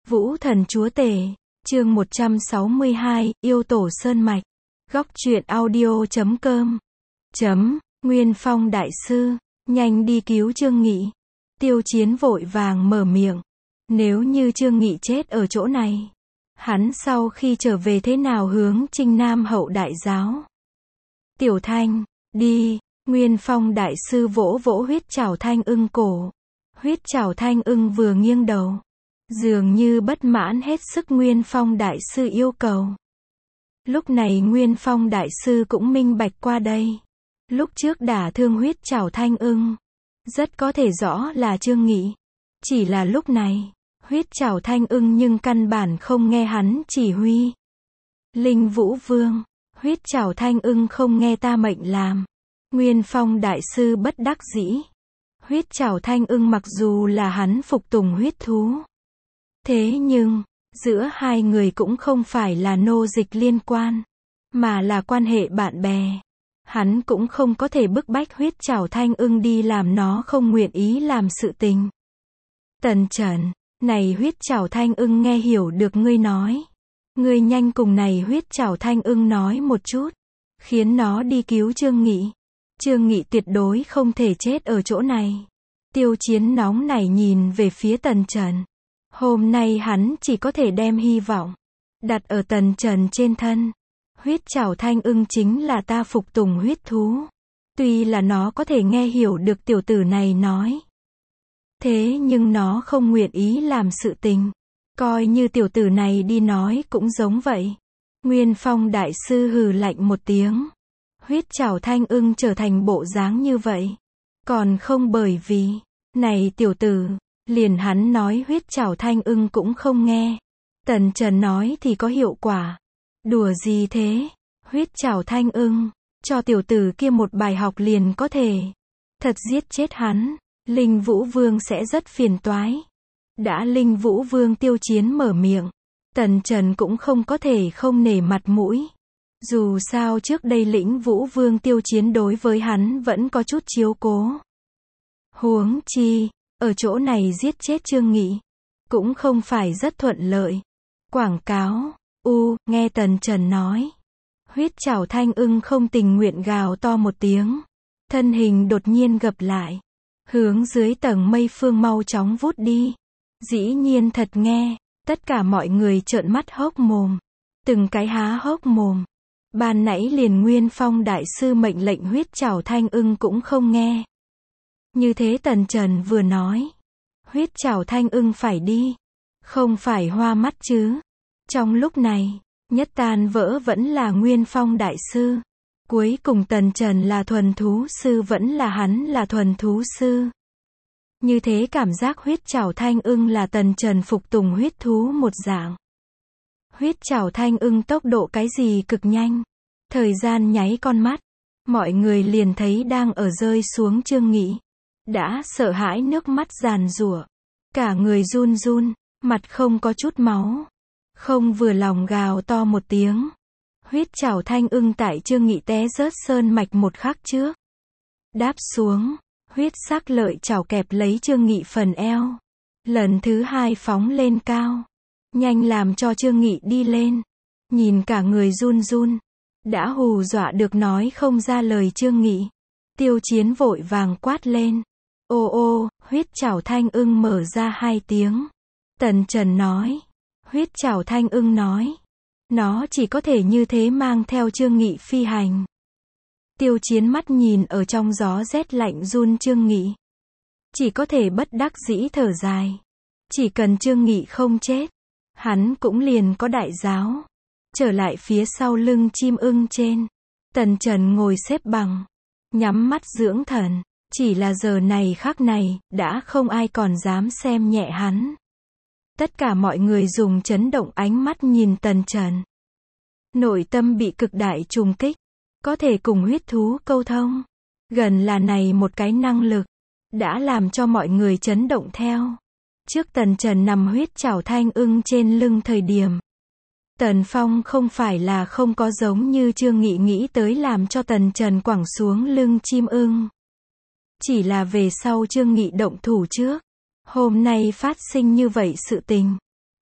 Vũ Thần Chúa Tể, chương 162, Yêu Tổ Sơn Mạch. Góc truyện audio.com. Nguyên Phong đại sư, nhanh đi cứu Trương Nghị. Tiêu Chiến vội vàng mở miệng. Nếu như Trương Nghị chết ở chỗ này, hắn sau khi trở về thế nào hướng Trinh Nam Hậu đại giáo? Tiểu Thanh, đi. Nguyên Phong đại sư vỗ vỗ Huyết Trảo Thanh Ưng cổ. Huyết Trảo Thanh Ưng vừa nghiêng đầu, dường như bất mãn hết sức Nguyên Phong đại sư yêu cầu. Lúc này Nguyên Phong đại sư cũng minh bạch qua đây. Lúc trước đả thương Huyết Trảo Thanh Ưng, rất có thể rõ là Trương Nghị. Chỉ là lúc này, Huyết Trảo Thanh Ưng nhưng căn bản không nghe hắn chỉ huy. Linh Vũ Vương, Huyết Trảo Thanh Ưng không nghe ta mệnh làm. Nguyên Phong đại sư bất đắc dĩ. Huyết Trảo Thanh Ưng mặc dù là hắn phục tùng huyết thú, thế nhưng, giữa hai người cũng không phải là nô dịch liên quan, mà là quan hệ bạn bè. Hắn cũng không có thể bức bách Huyết Trảo Thanh Ưng đi làm nó không nguyện ý làm sự tình. Tần Trần, này Huyết Trảo Thanh Ưng nghe hiểu được ngươi nói. Ngươi nhanh cùng này Huyết Trảo Thanh Ưng nói một chút, khiến nó đi cứu Trương Nghị. Trương Nghị tuyệt đối không thể chết ở chỗ này. Tiêu Chiến nóng nảy nhìn về phía Tần Trần. Hôm nay hắn chỉ có thể đem hy vọng đặt ở Tần Trần trên thân. Huyết Trảo Thanh Ưng chính là ta phục tùng huyết thú. Tuy là nó có thể nghe hiểu được tiểu tử này nói, thế nhưng nó không nguyện ý làm sự tình. Coi như tiểu tử này đi nói cũng giống vậy. Nguyên Phong đại sư hừ lạnh một tiếng. Huyết Trảo Thanh Ưng trở thành bộ dáng như vậy, còn không bởi vì, này tiểu tử, liền hắn nói Huyết Trảo Thanh Ưng cũng không nghe. Tần Trần nói thì có hiệu quả. Đùa gì thế? Huyết Trảo Thanh Ưng, cho tiểu tử kia một bài học liền có thể. Thật giết chết hắn, Linh Vũ Vương sẽ rất phiền toái. Đã Linh Vũ Vương Tiêu Chiến mở miệng, Tần Trần cũng không có thể không nể mặt mũi. Dù sao trước đây Lĩnh Vũ Vương Tiêu Chiến đối với hắn vẫn có chút chiếu cố. Huống chi, ở chỗ này giết chết Trương Nghị, cũng không phải rất thuận lợi. Quảng cáo, nghe Tần Trần nói. Huyết Trảo Thanh Ưng không tình nguyện gào to một tiếng. Thân hình đột nhiên gập lại, hướng dưới tầng mây phương mau chóng vút đi. Dĩ nhiên thật nghe, tất cả mọi người trợn mắt hốc mồm. Từng cái há hốc mồm. Ban nãy liền Nguyên Phong đại sư mệnh lệnh Huyết Trảo Thanh Ưng cũng không nghe. Như thế Tần Trần vừa nói, Huyết Trảo Thanh Ưng phải đi, không phải hoa mắt chứ. Trong lúc này, nhất tan vỡ vẫn là Nguyên Phong đại sư. Cuối cùng Tần Trần là thuần thú sư vẫn là hắn là thuần thú sư. Như thế cảm giác Huyết Trảo Thanh Ưng là Tần Trần phục tùng huyết thú một dạng. Huyết Trảo Thanh Ưng tốc độ cái gì cực nhanh. Thời gian nháy con mắt, mọi người liền thấy đang ở rơi xuống Trương Nghị. Đã sợ hãi nước mắt giàn giụa, cả người run run, mặt không có chút máu. Không vừa lòng gào to một tiếng. Huyết Trảo Thanh Ưng tại Trương Nghị té rớt sơn mạch một khắc trước. Đáp xuống, huyết sắc lợi chảo kẹp lấy Trương Nghị phần eo. Lần thứ hai phóng lên cao. Nhanh làm cho Trương Nghị đi lên. Nhìn cả người run run, đã hù dọa được nói không ra lời Trương Nghị. Tiêu Chiến vội vàng quát lên. Huyết Trảo Thanh Ưng mở ra hai tiếng. Tần Trần nói. Huyết Trảo Thanh Ưng nói. Nó chỉ có thể như thế mang theo Trương Nghị phi hành. Tiêu Chiến mắt nhìn ở trong gió rét lạnh run Trương Nghị. Chỉ có thể bất đắc dĩ thở dài. Chỉ cần Trương Nghị không chết, hắn cũng liền có đại giáo. Trở lại phía sau lưng chim ưng trên. Tần Trần ngồi xếp bằng, nhắm mắt dưỡng thần. Chỉ là giờ này khắc này, đã không ai còn dám xem nhẹ hắn. Tất cả mọi người dùng chấn động ánh mắt nhìn Tần Trần. Nội tâm bị cực đại trùng kích. Có thể cùng huyết thú câu thông. Gần là này một cái năng lực, đã làm cho mọi người chấn động theo. Trước Tần Trần nằm Huyết Trảo Thanh Ưng trên lưng thời điểm, Tần Phong không phải là không có giống như Trương Nghị nghĩ tới làm cho Tần Trần quẳng xuống lưng chim ưng. Chỉ là về sau Trương Nghị động thủ trước. Hôm nay phát sinh như vậy sự tình.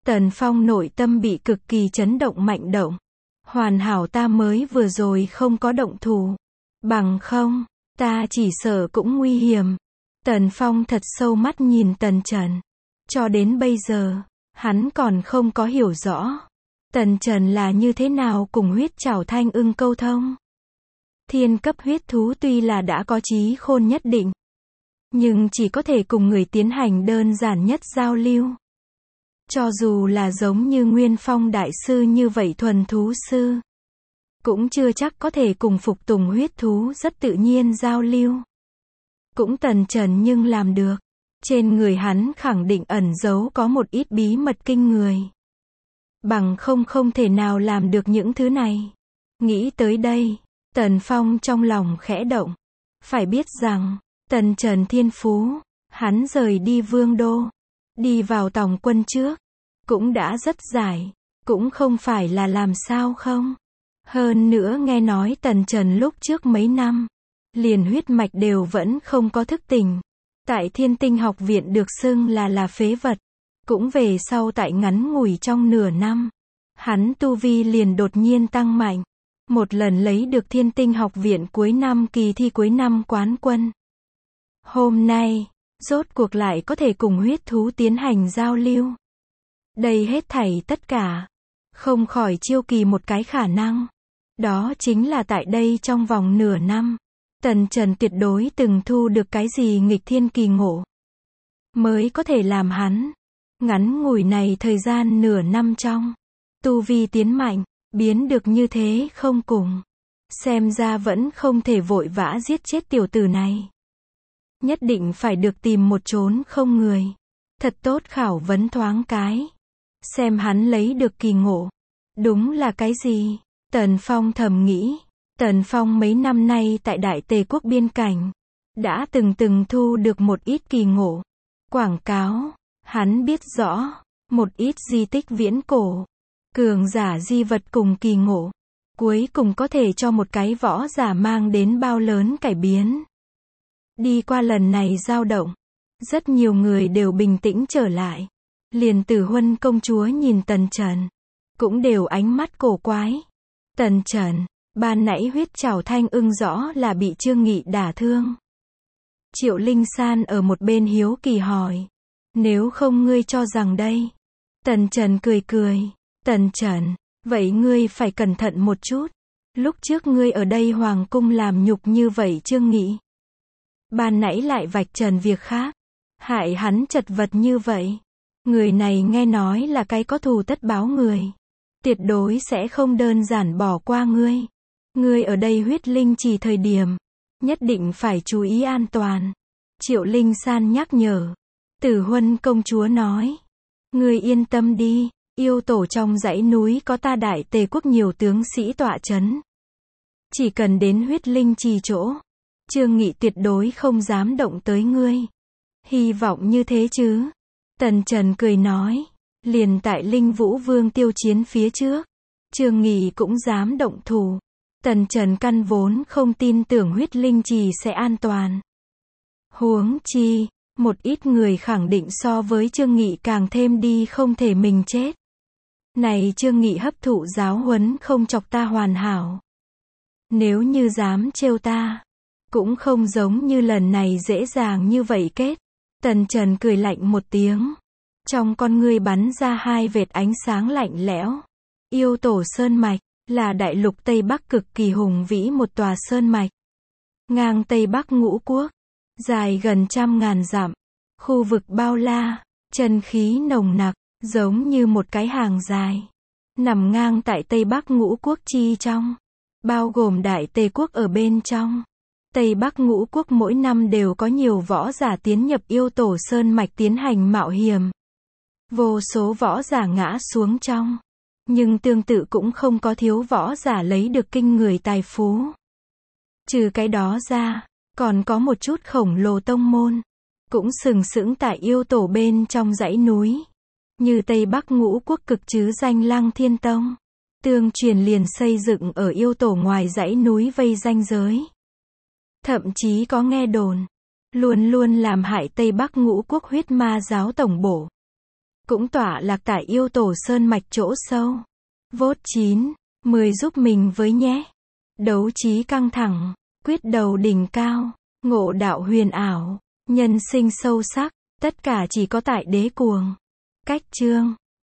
Tần Phong nội tâm bị cực kỳ chấn động mạnh động. Hoàn hảo ta mới vừa rồi không có động thủ. Bằng không, ta chỉ sợ cũng nguy hiểm. Tần Phong thật sâu mắt nhìn Tần Trần. Cho đến bây giờ, hắn còn không có hiểu rõ. Tần Trần là như thế nào cùng huyết trảo thanh ưng câu thông. Thiên cấp huyết thú tuy là đã có trí khôn nhất định, nhưng chỉ có thể cùng người tiến hành đơn giản nhất giao lưu. Cho dù là giống như Nguyên Phong đại sư như vậy thuần thú sư, cũng chưa chắc có thể cùng phục tùng huyết thú rất tự nhiên giao lưu. Cũng Tần Trần nhưng làm được. Trên người hắn khẳng định ẩn giấu có một ít bí mật kinh người. Bằng không thể nào làm được những thứ này. Nghĩ tới đây, Tần Phong trong lòng khẽ động. Phải biết rằng, Tần Trần thiên phú, hắn rời đi Vương Đô, đi vào Tòng quân trước, cũng đã rất giải, cũng không phải là làm sao không. Hơn nữa nghe nói Tần Trần lúc trước mấy năm, liền huyết mạch đều vẫn không có thức tỉnh. Tại Thiên Tinh học viện được xưng là phế vật. Cũng về sau tại ngắn ngủi trong nửa năm, hắn tu vi liền đột nhiên tăng mạnh. Một lần lấy được Thiên Tinh học viện cuối năm kỳ thi cuối năm quán quân. Hôm nay, rốt cuộc lại có thể cùng huyết thú tiến hành giao lưu. Đây hết thảy tất cả, không khỏi chiêu kỳ một cái khả năng. Đó chính là tại đây trong vòng nửa năm, Tần Trần tuyệt đối từng thu được cái gì nghịch thiên kỳ ngộ. Mới có thể làm hắn, ngắn ngủi này thời gian nửa năm trong, tu vi tiến mạnh, biến được như thế không cùng. Xem ra vẫn không thể vội vã giết chết tiểu tử này. Nhất định phải được tìm một chốn không người. Thật tốt khảo vấn thoáng cái. Xem hắn lấy được kỳ ngộ. Đúng là cái gì? Tần Phong thầm nghĩ. Tần Phong mấy năm nay tại Đại Tề quốc biên cảnh, đã từng thu được một ít kỳ ngộ. Quảng cáo, hắn biết rõ, một ít di tích viễn cổ, cường giả di vật cùng kỳ ngộ, cuối cùng có thể cho một cái võ giả mang đến bao lớn cải biến. Đi qua lần này dao động, rất nhiều người đều bình tĩnh trở lại. Liền Tử Huân công chúa nhìn Tần Trần, cũng đều ánh mắt cổ quái. Tần Trần, ban nãy huyết trảo thanh ưng rõ là bị Trương Nghị đả thương. Triệu Linh San ở một bên hiếu kỳ hỏi. Nếu không ngươi cho rằng đây. Tần Trần cười. Tần Trần, vậy ngươi phải cẩn thận một chút. Lúc trước ngươi ở đây hoàng cung làm nhục như vậy Trương Nghị. Ban nãy lại vạch trần việc khác. Hại hắn chật vật như vậy. Người này nghe nói là cái có thù tất báo người. Tuyệt đối sẽ không đơn giản bỏ qua ngươi. Ngươi ở đây huyết linh chỉ thời điểm, nhất định phải chú ý an toàn. Triệu Linh San nhắc nhở. Tử Huân công chúa nói. Ngươi yên tâm đi, yêu tổ trong dãy núi có ta Đại Tề quốc nhiều tướng sĩ tọa chấn. Chỉ cần đến huyết linh trì chỗ, Trương Nghị tuyệt đối không dám động tới ngươi. Hy vọng như thế chứ. Tần Trần cười nói. Liền tại Linh Vũ Vương tiêu chiến phía trước, Trương Nghị cũng dám động thủ. Tần Trần căn vốn không tin tưởng huyết linh trì sẽ an toàn. Huống chi, một ít người khẳng định so với Trương Nghị càng thêm đi không thể mình chết. Này Trương Nghị hấp thụ giáo huấn không chọc ta hoàn hảo. Nếu như dám trêu ta, cũng không giống như lần này dễ dàng như vậy kết. Tần Trần cười lạnh một tiếng. Trong con ngươi bắn ra hai vệt ánh sáng lạnh lẽo. Yêu tổ sơn mạch, là đại lục Tây Bắc cực kỳ hùng vĩ một tòa sơn mạch. Ngang Tây Bắc ngũ quốc, dài gần 100.000 dặm. Khu vực bao la, chân khí nồng nặc, giống như một cái hàng dài. Nằm ngang tại Tây Bắc ngũ quốc chi trong. Bao gồm Đại Tề quốc ở bên trong. Tây Bắc ngũ quốc mỗi năm đều có nhiều võ giả tiến nhập yêu tổ sơn mạch tiến hành mạo hiểm. Vô số võ giả ngã xuống trong. Nhưng tương tự cũng không có thiếu võ giả lấy được kinh người tài phú. Trừ cái đó ra, còn có một chút khổng lồ tông môn. Cũng sừng sững tại yêu tổ bên trong dãy núi. Như Tây Bắc ngũ quốc cực chứ danh Lăng Thiên Tông. Tương truyền liền xây dựng ở yêu tổ ngoài dãy núi vây ranh giới. Thậm chí có nghe đồn, luôn làm hại Tây Bắc ngũ quốc huyết ma giáo tổng bổ. cũng tọa lạc tại yêu tổ sơn mạch chỗ sâu. Vote 9, 10 giúp mình với nhé. Đấu trí căng thẳng, quyết đầu đỉnh cao, ngộ đạo huyền ảo, nhân sinh sâu sắc, tất cả chỉ có tại đế cuồng. Cách chương